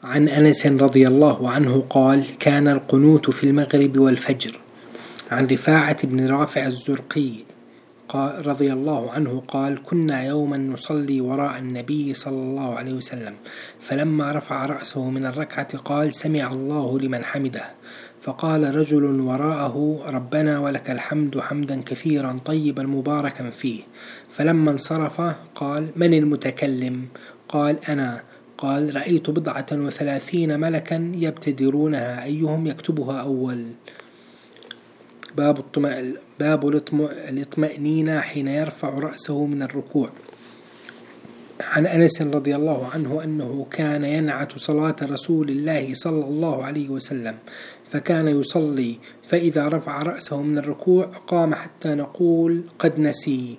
عن أنس رضي الله عنه قال: كان القنوت في المغرب والفجر. عن رفاعة بن رافع الزرقي رضي الله عنه قال: كنا يوما نصلي وراء النبي صلى الله عليه وسلم، فلما رفع رأسه من الركعة قال: سمع الله لمن حمده. فقال رجل وراءه: ربنا ولك الحمد حمدا كثيرا طيبا مباركا فيه. فلما انصرف قال: من المتكلم؟ قال: أنا. قال: رأيت 37 ملكا يبتدرونها أيهم يكتبها أول. باب الاطمئنين حين يرفع رأسه من الركوع. عن أنس رضي الله عنه أنه كان ينعت صلاة رسول الله صلى الله عليه وسلم، فكان يصلي فإذا رفع رأسه من الركوع قام حتى نقول قد نسي.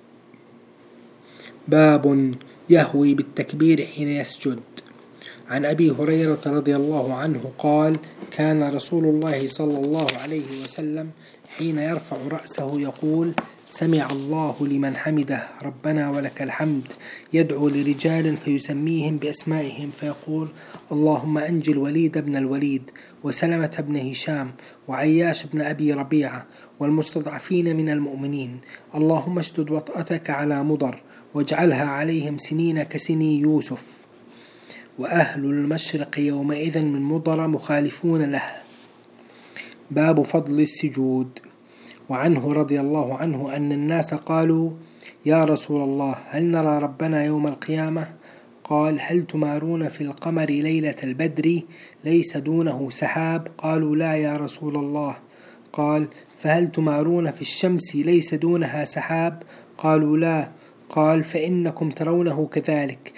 باب يهوي بالتكبير حين يسجد. عن أبي هريرة رضي الله عنه قال: كان رسول الله صلى الله عليه وسلم حين يرفع رأسه يقول: سمع الله لمن حمده ربنا ولك الحمد، يدعو لرجال فيسميهم بأسمائهم فيقول: اللهم أنجِ الوليد بن الوليد، وسلمة بن هشام، وعياش بن أبي ربيعة، والمستضعفين من المؤمنين، اللهم اشدد وطأتك على مضر، واجعلها عليهم سنين كسني يوسف. وأهل المشرق يومئذ من مضر مخالفون له. باب فضل السجود. وعنه رضي الله عنه أن الناس قالوا: يا رسول الله، هل نرى ربنا يوم القيامة؟ قال: هل تمارون في القمر ليلة البدر ليس دونه سحاب؟ قالوا: لا يا رسول الله. قال: فهل تمارون في الشمس ليس دونها سحاب؟ قالوا: لا. قال: فإنكم ترونه كذلك.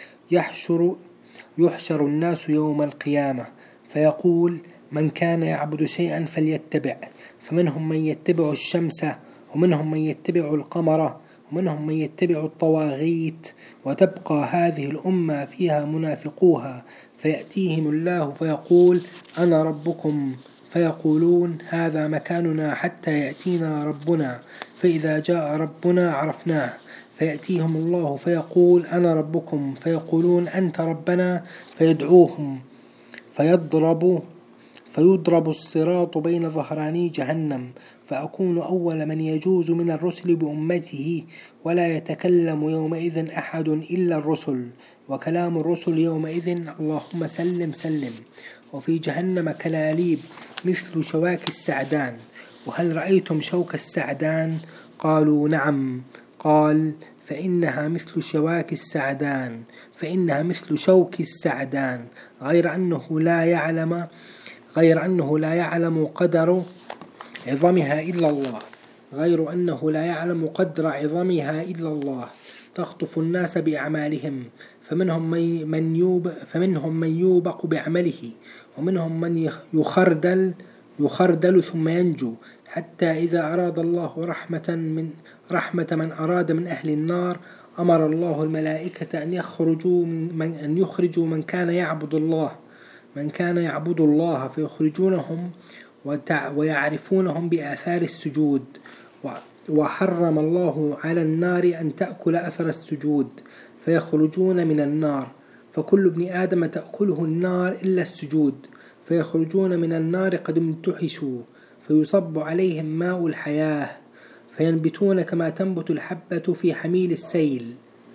يحشر الناس يوم القيامة فيقول: من كان يعبد شيئا فليتبع، فمنهم من يتبع الشمس، ومنهم من يتبع القمر، ومنهم من يتبع الطواغيت، وتبقى هذه الأمة فيها منافقوها، فيأتيهم الله فيقول: أنا ربكم، فيقولون: هذا مكاننا حتى يأتينا ربنا، فإذا جاء ربنا عرفناه، فيأتيهم الله فيقول: أنا ربكم، فيقولون: أنت ربنا، فيدعوهم فيضرب الصراط بين ظهراني جهنم، فأكون أول من يجوز من الرسل بأمته، ولا يتكلم يومئذ أحد إلا الرسل، وكلام الرسل يومئذ: اللهم سلم سلم. وفي جهنم كلاليب مثل شواك السعدان. وهل رأيتم شوك السعدان؟ قالوا: نعم. قال: فإنها مثل شوك السعدان، غير أنه لا يعلم قدر عظمها إلا الله. تخطف الناس بأعمالهم، فمنهم من يوبق بعمله، ومنهم من يخردل ثم ينجو، حتى إذا أراد الله رحمة من أراد من أهل النار أمر الله الملائكة أن يخرجوا من كان يعبد الله فيخرجونهم ويعرفونهم بآثار السجود. وحرم الله على النار أن تأكل أثر السجود، فيخرجون من النار، فكل ابن آدم تأكله النار إلا السجود، فيخرجون من النار قد امتحشوا، فيصب عليهم ماء الحياة، فينبتون كما تنبت الحبة في حميل السيل.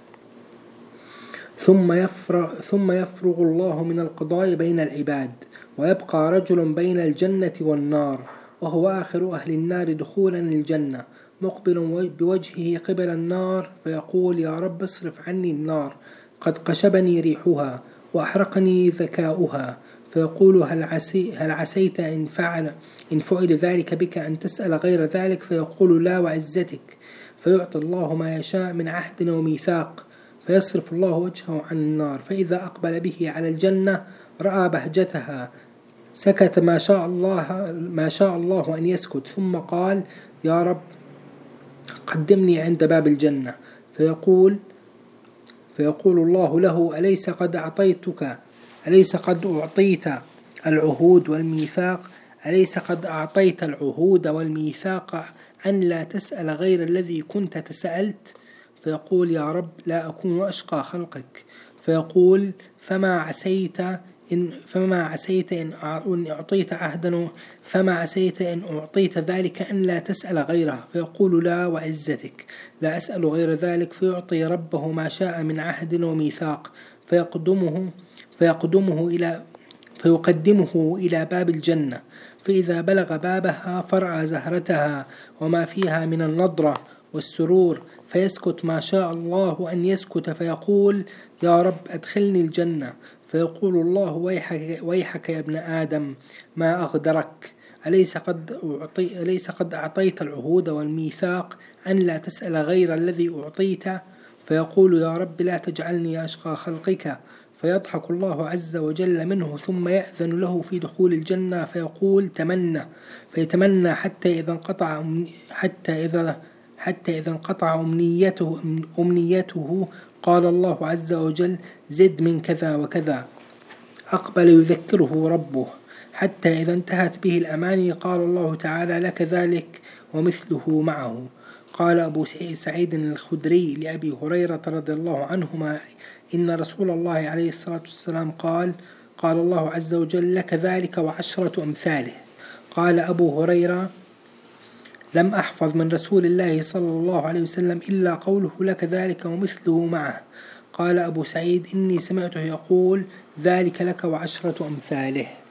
ثم يفرغ الله من القضاء بين العباد، ويبقى رجل بين الجنة والنار، وهو آخر أهل النار دخولا الجنة، مقبل بوجهه قبل النار، فيقول: يا رب اصرف عني النار، قد قشبني ريحها وأحرقني ذكاؤها. فيقول: هل عسيت إن فعل ذلك بك أن تسأل غير ذلك؟ فيقول: لا وعزتك. فيعطي الله ما يشاء من عهد وميثاق، فيصرف الله وجهه عن النار، فإذا أقبل به على الجنة رأى بهجتها، سكت ما شاء الله أن يسكت، ثم قال: يا رب قدمني عند باب الجنة. فيقول الله له: أليس قد أعطيت العهود والميثاق أن لا تسأل غير الذي كنت تسألت؟ فيقول: يا رب لا أكون أشقى خلقك. فيقول: فما عسيت فما عسيت إن أعطيت عهدا فما عسيت إن أعطيت ذلك أن لا تسأل غيره، فيقول لا وعزتك لا أسأل غير ذلك، فيعطي ربه ما شاء من عهد وميثاق، فيقدمه إلى باب الجنة، فإذا بلغ بابها فرأى زهرتها وما فيها من النضرة والسرور، فيسكت ما شاء الله أن يسكت، فيقول يا رب أدخلني الجنة، فيقول الله ويحك يا ابن آدم ما أغدرك، أليس قد أعطيت العهود والميثاق أن لا تسأل غير الذي أعطيت؟ فيقول يا رب لا تجعلني أشقى خلقك، فيضحك الله عز وجل منه، ثم يأذن له في دخول الجنة، فيقول تمنى، فيتمنى حتى إذا انقطع أمنيته قال الله عز وجل زد من كذا وكذا، أقبل يذكره ربه، حتى إذا انتهت به الأماني قال الله تعالى لك ذلك ومثله معه. قال أبو سعيد الخدري لأبي هريرة رضي الله عنهما إن رسول الله عليه الصلاة والسلام قال الله عز وجل لك ذلك وعشرة أمثاله. قال أبو هريرة لم أحفظ من رسول الله صلى الله عليه وسلم إلا قوله لك ذلك ومثله معه. قال أبو سعيد إني سمعته يقول ذلك لك وعشرة أمثاله.